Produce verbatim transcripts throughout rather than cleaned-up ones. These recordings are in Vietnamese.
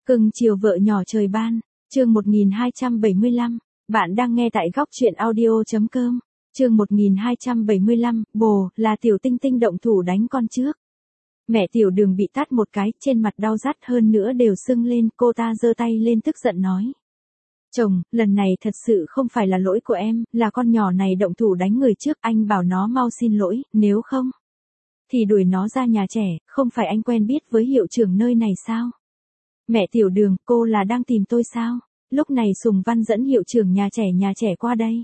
Cưng chiều vợ nhỏ trời ban, chương một nghìn hai trăm bảy mươi lăm, bạn đang nghe tại góc truyện audio.com, chương một nghìn hai trăm bảy mươi lăm, bồ, là Tiểu Tinh Tinh động thủ đánh con trước. Mẹ Tiểu Đường bị tát một cái, trên mặt đau rát hơn nữa đều sưng lên, cô ta giơ tay lên tức giận nói. Chồng, lần này thật sự không phải là lỗi của em, là con nhỏ này động thủ đánh người trước, anh bảo nó mau xin lỗi, nếu không thì đuổi nó ra nhà trẻ, không phải anh quen biết với hiệu trưởng nơi này sao? Mẹ Tiểu Đường, cô là đang tìm tôi sao? Lúc này Sùng Văn dẫn hiệu trưởng nhà trẻ nhà trẻ qua đây.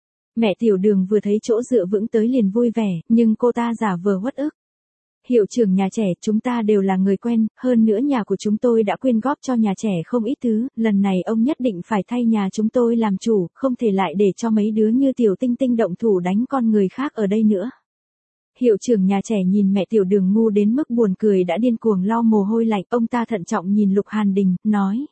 Mẹ Tiểu Đường vừa thấy chỗ dựa vững tới liền vui vẻ, nhưng cô ta giả vờ uất ức. Hiệu trưởng nhà trẻ, chúng ta đều là người quen, hơn nữa nhà của chúng tôi đã quyên góp cho nhà trẻ không ít thứ, lần này ông nhất định phải thay nhà chúng tôi làm chủ, không thể lại để cho mấy đứa như Tiểu Tinh Tinh động thủ đánh con người khác ở đây nữa. Hiệu trưởng nhà trẻ nhìn mẹ Tiểu Đường ngu đến mức buồn cười đã điên cuồng lau mồ hôi lạnh, ông ta thận trọng nhìn Lục Hàn Đình, nói.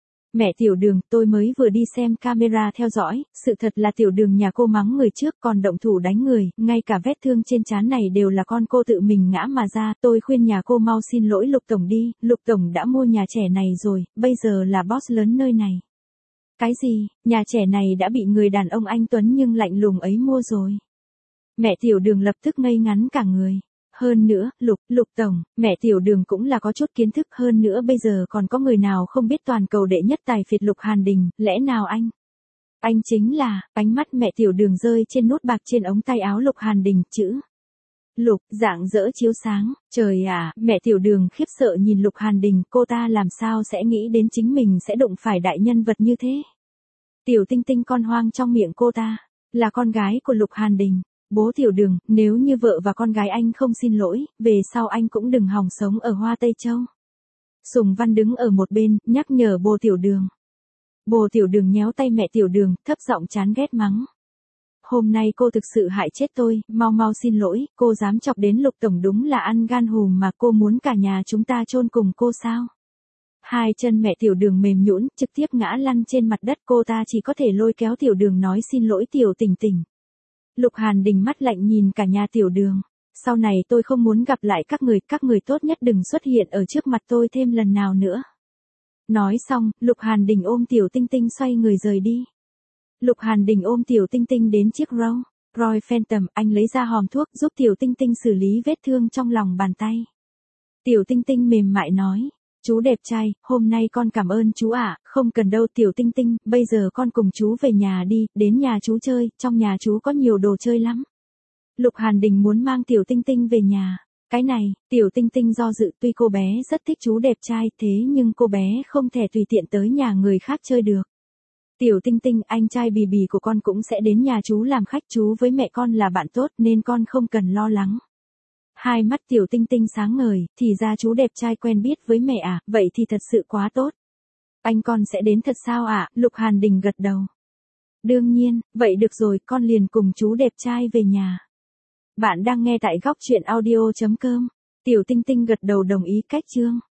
Mẹ Tiểu Đường, tôi mới vừa đi xem camera theo dõi, sự thật là Tiểu Đường nhà cô mắng người trước còn động thủ đánh người, ngay cả vết thương trên trán này đều là con cô tự mình ngã mà ra, tôi khuyên nhà cô mau xin lỗi Lục Tổng đi, Lục Tổng đã mua nhà trẻ này rồi, bây giờ là boss lớn nơi này. Cái gì, nhà trẻ này đã bị người đàn ông anh Tuấn nhưng lạnh lùng ấy mua rồi. Mẹ Tiểu Đường lập tức ngây ngắn cả người. Hơn nữa, Lục, Lục Tổng, mẹ Tiểu Đường cũng là có chút kiến thức, hơn nữa bây giờ còn có người nào không biết toàn cầu đệ nhất tài phiệt Lục Hàn Đình, lẽ nào anh? Anh chính là, ánh mắt mẹ Tiểu Đường rơi trên nút bạc trên ống tay áo Lục Hàn Đình, chữ Lục, dạng dỡ chiếu sáng, trời ạ, mẹ Tiểu Đường khiếp sợ nhìn Lục Hàn Đình, cô ta làm sao sẽ nghĩ đến chính mình sẽ đụng phải đại nhân vật như thế? Tiểu Tinh Tinh con hoang trong miệng cô ta, là con gái của Lục Hàn Đình. Bố Tiểu Đường, nếu như vợ và con gái anh không xin lỗi, về sau anh cũng đừng hòng sống ở Hoa Tây Châu. Sùng Văn đứng ở một bên, nhắc nhở bố Tiểu Đường. Bố Tiểu Đường nhéo tay mẹ Tiểu Đường, thấp giọng chán ghét mắng. Hôm nay cô thực sự hại chết tôi, mau mau xin lỗi, cô dám chọc đến Lục Tổng đúng là ăn gan hùm mà cô muốn cả nhà chúng ta chôn cùng cô sao? Hai chân mẹ Tiểu Đường mềm nhũn, trực tiếp ngã lăn trên mặt đất, cô ta chỉ có thể lôi kéo Tiểu Đường nói xin lỗi Tiểu Tình Tình. Lục Hàn Đình mắt lạnh nhìn cả nhà Tiểu Đường. Sau này tôi không muốn gặp lại các người, các người tốt nhất đừng xuất hiện ở trước mặt tôi thêm lần nào nữa. Nói xong, Lục Hàn Đình ôm Tiểu Tinh Tinh xoay người rời đi. Lục Hàn Đình ôm Tiểu Tinh Tinh đến chiếc Roy, Roy Phantom, anh lấy ra hòm thuốc giúp Tiểu Tinh Tinh xử lý vết thương trong lòng bàn tay. Tiểu Tinh Tinh mềm mại nói. Chú đẹp trai, hôm nay con cảm ơn chú ạ, à, không cần đâu Tiểu Tinh Tinh, bây giờ con cùng chú về nhà đi, đến nhà chú chơi, trong nhà chú có nhiều đồ chơi lắm. Lục Hàn Đình muốn mang Tiểu Tinh Tinh về nhà. Cái này, Tiểu Tinh Tinh do dự, tuy cô bé rất thích chú đẹp trai, thế nhưng cô bé không thể tùy tiện tới nhà người khác chơi được. Tiểu Tinh Tinh, anh trai bì bì của con cũng sẽ đến nhà chú làm khách, chú với mẹ con là bạn tốt nên con không cần lo lắng. Hai mắt Tiểu Tinh Tinh sáng ngời, thì ra chú đẹp trai quen biết với mẹ à, vậy thì thật sự quá tốt. Anh con sẽ đến thật sao ạ? À? Lục Hàn Đình gật đầu. Đương nhiên, vậy được rồi, con liền cùng chú đẹp trai về nhà. Bạn đang nghe tại góc truyện audio.com. Tiểu Tinh Tinh gật đầu đồng ý cách chương.